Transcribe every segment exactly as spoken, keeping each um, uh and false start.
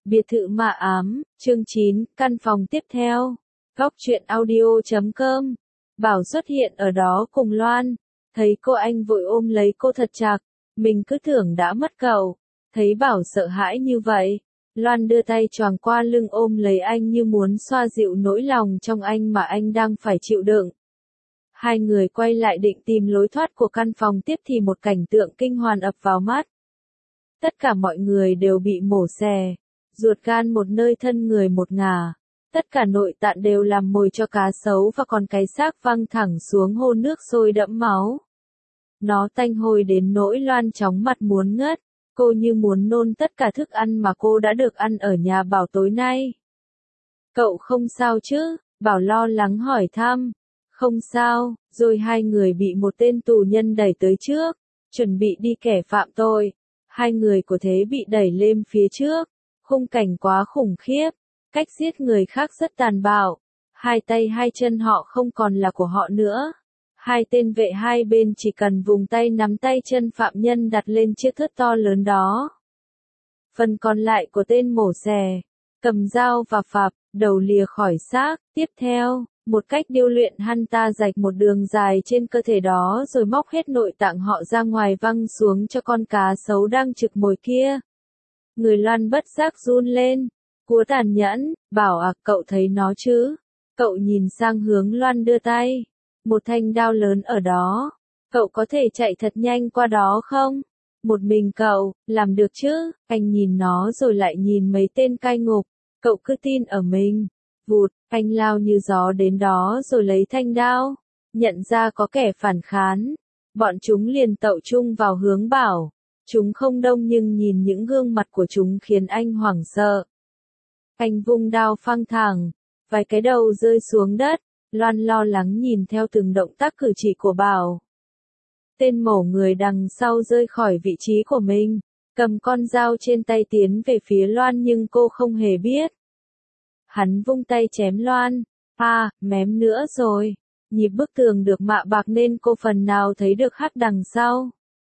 Biệt thự ma ám, chương chín, căn phòng tiếp theo. Góc truyện audio chấm com. Bảo xuất hiện ở đó cùng Loan. Thấy cô anh vội ôm lấy cô thật chặt. Mình cứ tưởng đã mất cậu. Thấy Bảo sợ hãi như vậy. Loan đưa tay choàng qua lưng ôm lấy anh như muốn xoa dịu nỗi lòng trong anh mà anh đang phải chịu đựng. Hai người quay lại định tìm lối thoát của căn phòng tiếp thì một cảnh tượng kinh hoàng ập vào mắt. Tất cả mọi người đều bị mổ xẻ. Ruột gan một nơi thân người một ngả. Tất cả nội tạng đều làm mồi cho cá sấu và còn cái xác văng thẳng xuống hồ nước sôi đẫm máu. Nó tanh hôi đến nỗi Loan chóng mặt muốn ngất. Cô như muốn nôn tất cả thức ăn mà cô đã được ăn ở nhà Bảo tối nay. Cậu không sao chứ? Bảo lo lắng hỏi thăm. Không sao, rồi hai người bị một tên tù nhân đẩy tới trước, chuẩn bị đi kẻ phạm tội. Hai người của thế bị đẩy lên phía trước. Khung cảnh quá khủng khiếp, cách giết người khác rất tàn bạo. Hai tay hai chân họ không còn là của họ nữa. Hai tên vệ hai bên chỉ cần vùng tay nắm tay chân phạm nhân đặt lên chiếc thớt to lớn đó. Phần còn lại của tên mổ xẻ, cầm dao và phạp, đầu lìa khỏi xác. Tiếp theo, một cách điêu luyện hắn ta rạch một đường dài trên cơ thể đó rồi móc hết nội tạng họ ra ngoài văng xuống cho con cá sấu đang trực mồi kia. Người Loan bất giác run lên. Cúa tàn nhẫn, Bảo à, cậu thấy nó chứ? Cậu nhìn sang hướng Loan đưa tay. Một thanh đao lớn ở đó. Cậu có thể chạy thật nhanh qua đó không? Một mình cậu, làm được chứ? Anh nhìn nó rồi lại nhìn mấy tên cai ngục. Cậu cứ tin ở mình. Vụt, anh lao như gió đến đó rồi lấy thanh đao. Nhận ra có kẻ phản kháng. Bọn chúng liền tậu chung vào hướng Bảo. Chúng không đông nhưng nhìn những gương mặt của chúng khiến anh hoảng sợ. Anh vung đao phăng thẳng, vài cái đầu rơi xuống đất. Loan lo lắng nhìn theo từng động tác cử chỉ của Bảo. Tên mổ người đằng sau rơi khỏi vị trí của mình, cầm con dao trên tay tiến về phía Loan nhưng cô không hề biết. Hắn vung tay chém Loan. À, mém nữa rồi. Nhịp bức tường được mạ bạc nên cô phần nào thấy được hắc đằng sau.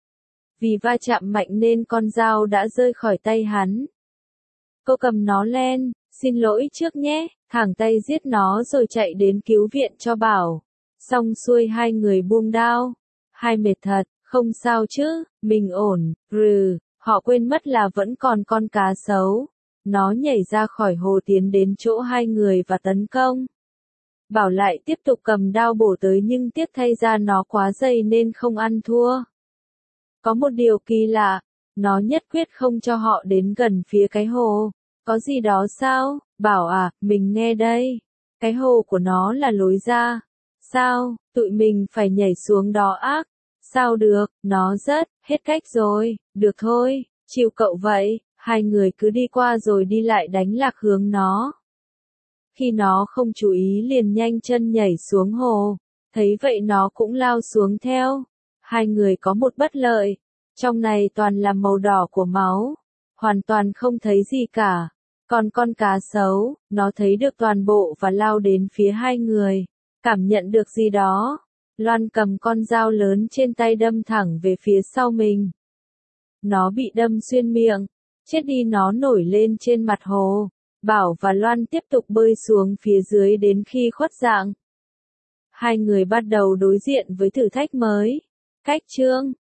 Vì va chạm mạnh nên con dao đã rơi khỏi tay hắn. Cô cầm nó lên, xin lỗi trước nhé, thẳng tay giết nó rồi chạy đến cứu viện cho Bảo. Xong xuôi hai người buông đao. Hai mệt thật, không sao chứ, mình ổn, rừ, họ quên mất là vẫn còn con cá sấu. Nó nhảy ra khỏi hồ tiến đến chỗ hai người và tấn công. Bảo lại tiếp tục cầm đao bổ tới nhưng tiếc thay ra nó quá dày nên không ăn thua. Có một điều kỳ lạ, nó nhất quyết không cho họ đến gần phía cái hồ. Có gì đó sao? Bảo à, mình nghe đây. Cái hồ của nó là lối ra. Sao, tụi mình phải nhảy xuống đó ác? Sao được, nó rất, hết cách rồi, được thôi, chịu cậu vậy. Hai người cứ đi qua rồi đi lại đánh lạc hướng nó. Khi nó không chú ý liền nhanh chân nhảy xuống hồ. Thấy vậy nó cũng lao xuống theo. Hai người có một bất lợi. Trong này toàn là màu đỏ của máu. Hoàn toàn không thấy gì cả. Còn con cá sấu, nó thấy được toàn bộ và lao đến phía hai người. Cảm nhận được gì đó. Loan cầm con dao lớn trên tay đâm thẳng về phía sau mình. Nó bị đâm xuyên miệng. Chết đi, nó nổi lên trên mặt hồ. Bảo và Loan tiếp tục bơi xuống phía dưới đến khi khuất dạng. Hai người bắt đầu đối diện với thử thách mới. Cách chương